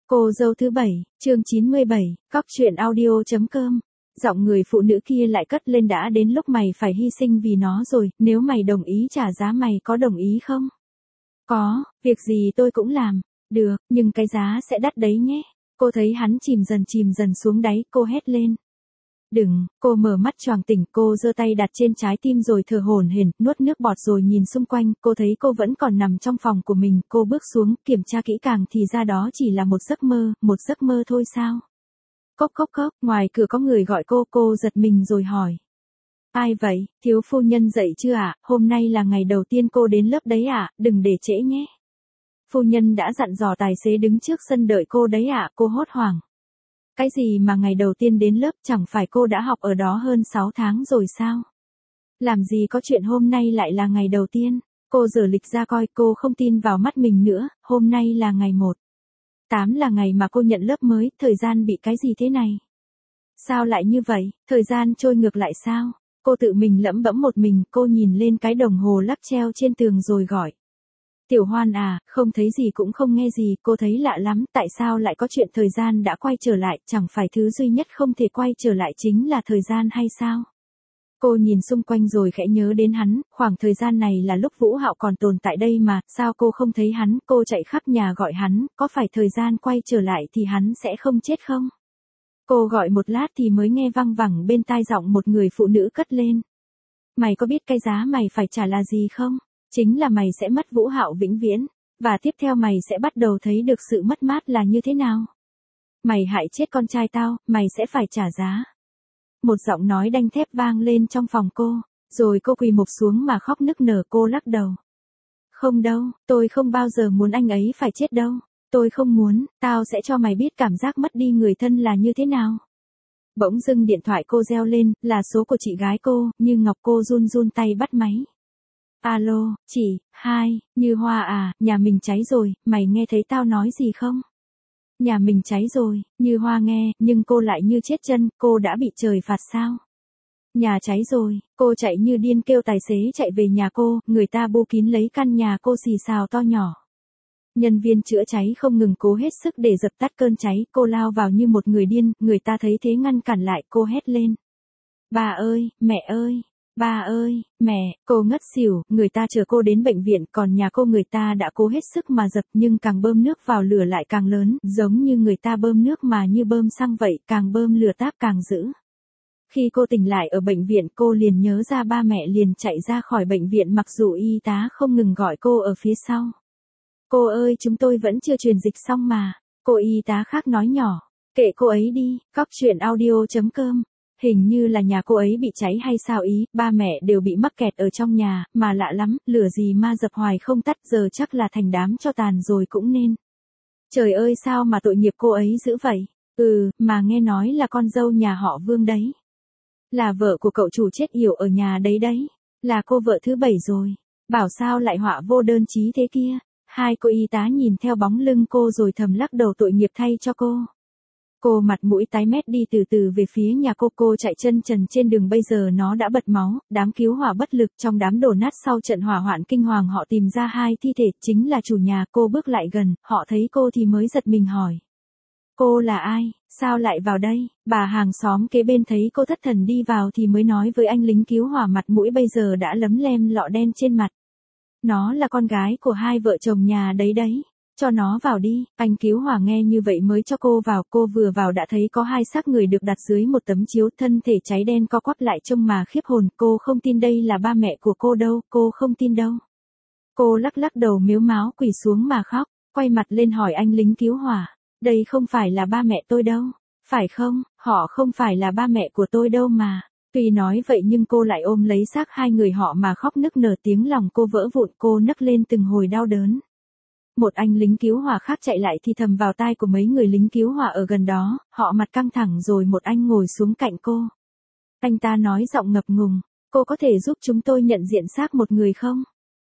Cô dâu thứ 7, chương 97, cóc truyện audio.com. Giọng người phụ nữ kia lại cất lên, đã đến lúc mày phải hy sinh vì nó rồi, nếu mày đồng ý trả giá mày có đồng ý không? Có, việc gì tôi cũng làm. Được, nhưng cái giá sẽ đắt đấy nhé. Cô thấy hắn chìm dần xuống đáy, cô hét lên. Đừng, cô mở mắt choàng tỉnh, cô giơ tay đặt trên trái tim rồi thở hổn hển, nuốt nước bọt rồi nhìn xung quanh, cô thấy cô vẫn còn nằm trong phòng của mình, cô bước xuống, kiểm tra kỹ càng thì ra đó chỉ là một giấc mơ thôi sao? Cốc cốc cốc, ngoài cửa có người gọi cô giật mình rồi hỏi. Ai vậy, thiếu phu nhân dậy chưa ạ, hôm nay là ngày đầu tiên cô đến lớp đấy ạ, đừng để trễ nhé. Phu nhân đã dặn dò tài xế đứng trước sân đợi cô đấy ạ, cô hốt hoảng. Cái gì mà ngày đầu tiên đến lớp, chẳng phải cô đã học ở đó hơn 6 tháng rồi sao? Làm gì có chuyện hôm nay lại là ngày đầu tiên? Cô giở lịch ra coi, cô không tin vào mắt mình nữa, hôm nay là ngày 1/8 là ngày mà cô nhận lớp mới, thời gian bị cái gì thế này? Sao lại như vậy, thời gian trôi ngược lại sao? Cô tự mình lẩm bẩm một mình, cô nhìn lên cái đồng hồ lắc treo trên tường rồi gọi. Tiểu Hoan à, không thấy gì cũng không nghe gì, cô thấy lạ lắm, tại sao lại có chuyện thời gian đã quay trở lại, chẳng phải thứ duy nhất không thể quay trở lại chính là thời gian hay sao? Cô nhìn xung quanh rồi khẽ nhớ đến hắn, khoảng thời gian này là lúc Vũ Hạo còn tồn tại đây mà, sao cô không thấy hắn, cô chạy khắp nhà gọi hắn, có phải thời gian quay trở lại thì hắn sẽ không chết không? Cô gọi một lát thì mới nghe văng vẳng bên tai giọng một người phụ nữ cất lên. Mày có biết cái giá mày phải trả là gì không? Chính là mày sẽ mất Vũ Hạo vĩnh viễn, và tiếp theo mày sẽ bắt đầu thấy được sự mất mát là như thế nào. Mày hại chết con trai tao, mày sẽ phải trả giá. Một giọng nói đanh thép vang lên trong phòng cô, rồi cô quỳ mụp xuống mà khóc nức nở, cô lắc đầu. Không đâu, tôi không bao giờ muốn anh ấy phải chết đâu. Tôi không muốn, tao sẽ cho mày biết cảm giác mất đi người thân là như thế nào. Bỗng dưng điện thoại cô reo lên, là số của chị gái cô, Như Ngọc. Cô run tay bắt máy. Alo, chị, Như Hoa à, nhà mình cháy rồi, mày nghe thấy tao nói gì không? Nhà mình cháy rồi, Như Hoa nghe, nhưng cô lại như chết chân, cô đã bị trời phạt sao? Nhà cháy rồi, cô chạy như điên kêu tài xế chạy về nhà cô, người ta bu kín lấy căn nhà cô xì xào to nhỏ. Nhân viên chữa cháy không ngừng cố hết sức để dập tắt cơn cháy, cô lao vào như một người điên, người ta thấy thế ngăn cản lại, cô hét lên. Bà ơi, mẹ ơi! Ba ơi, mẹ, cô ngất xỉu, người ta chở cô đến bệnh viện, còn nhà cô người ta đã cố hết sức mà dập, nhưng càng bơm nước vào lửa lại càng lớn, giống như người ta bơm nước mà như bơm xăng vậy, càng bơm lửa táp càng dữ. Khi cô tỉnh lại ở bệnh viện, cô liền nhớ ra ba mẹ liền chạy ra khỏi bệnh viện mặc dù y tá không ngừng gọi cô ở phía sau. Cô ơi, chúng tôi vẫn chưa truyền dịch xong mà. Cô y tá khác nói nhỏ. Kệ cô ấy đi, cóc truyện audio.com. Hình như là nhà cô ấy bị cháy hay sao ý, ba mẹ đều bị mắc kẹt ở trong nhà, mà lạ lắm, lửa gì mà dập hoài không tắt, giờ chắc là thành đám tro tàn rồi cũng nên. Trời ơi, sao mà tội nghiệp cô ấy dữ vậy? Mà nghe nói là con dâu nhà họ Vương đấy. Là vợ của cậu chủ chết yểu ở nhà đấy. Là cô vợ thứ 7 rồi. Bảo sao lại họa vô đơn chí thế kia. Hai cô y tá nhìn theo bóng lưng cô rồi thầm lắc đầu tội nghiệp thay cho cô. Cô mặt mũi tái mét đi từ từ về phía nhà cô chạy chân trần trên đường, bây giờ nó đã bật máu, đám cứu hỏa bất lực, trong đám đổ nát sau trận hỏa hoạn kinh hoàng họ tìm ra 2 thi thể, chính là chủ nhà. Cô bước lại gần, họ thấy cô thì mới giật mình hỏi. Cô là ai, sao lại vào đây? Bà hàng xóm kế bên thấy cô thất thần đi vào thì mới nói với anh lính cứu hỏa, mặt mũi bây giờ đã lấm lem lọ đen trên mặt. Nó là con gái của 2 vợ chồng nhà đấy. Cho nó vào đi, anh cứu hỏa nghe như vậy mới cho cô vào, cô vừa vào đã thấy có 2 xác người được đặt dưới một tấm chiếu, thân thể cháy đen co quắp lại trông mà khiếp hồn, cô không tin đây là ba mẹ của cô đâu, cô không tin đâu. Cô lắc đầu mếu máo quỳ xuống mà khóc, quay mặt lên hỏi anh lính cứu hỏa, đây không phải là ba mẹ tôi đâu, phải không, họ không phải là ba mẹ của tôi đâu mà. Tuy nói vậy nhưng cô lại ôm lấy xác 2 người họ mà khóc nức nở, tiếng lòng cô vỡ vụn, cô nấc lên từng hồi đau đớn. Một anh lính cứu hỏa khác chạy lại thì thầm vào tai của mấy người lính cứu hỏa ở gần đó, họ mặt căng thẳng rồi một anh ngồi xuống cạnh cô. Anh ta nói giọng ngập ngùng, cô có thể giúp chúng tôi nhận diện xác một người không?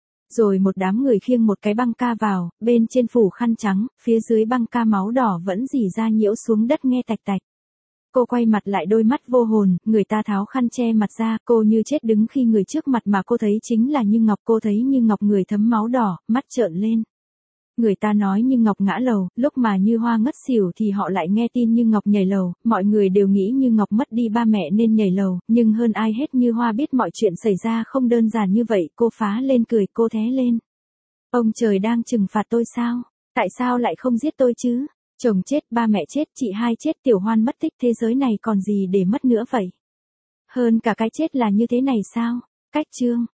Rồi một đám người khiêng một cái băng ca vào, bên trên phủ khăn trắng, phía dưới băng ca máu đỏ vẫn rỉ ra nhiễu xuống đất nghe tạch tạch. Cô quay mặt lại, đôi mắt vô hồn, người ta tháo khăn che mặt ra, cô như chết đứng khi người trước mặt mà cô thấy chính là Như Ngọc. Cô thấy Như Ngọc người thấm máu đỏ, mắt trợn lên. Người ta nói Như Ngọc ngã lầu, lúc mà Như Hoa ngất xỉu thì họ lại nghe tin Như Ngọc nhảy lầu, mọi người đều nghĩ Như Ngọc mất đi ba mẹ nên nhảy lầu, nhưng hơn ai hết Như Hoa biết mọi chuyện xảy ra không đơn giản như vậy, cô phá lên cười, cô thé lên. Ông trời đang trừng phạt tôi sao? Tại sao lại không giết tôi chứ? Chồng chết, ba mẹ chết, chị hai chết, Tiểu Hoan mất tích, thế giới này còn gì để mất nữa vậy? Hơn cả cái chết là như thế này sao? Cách chương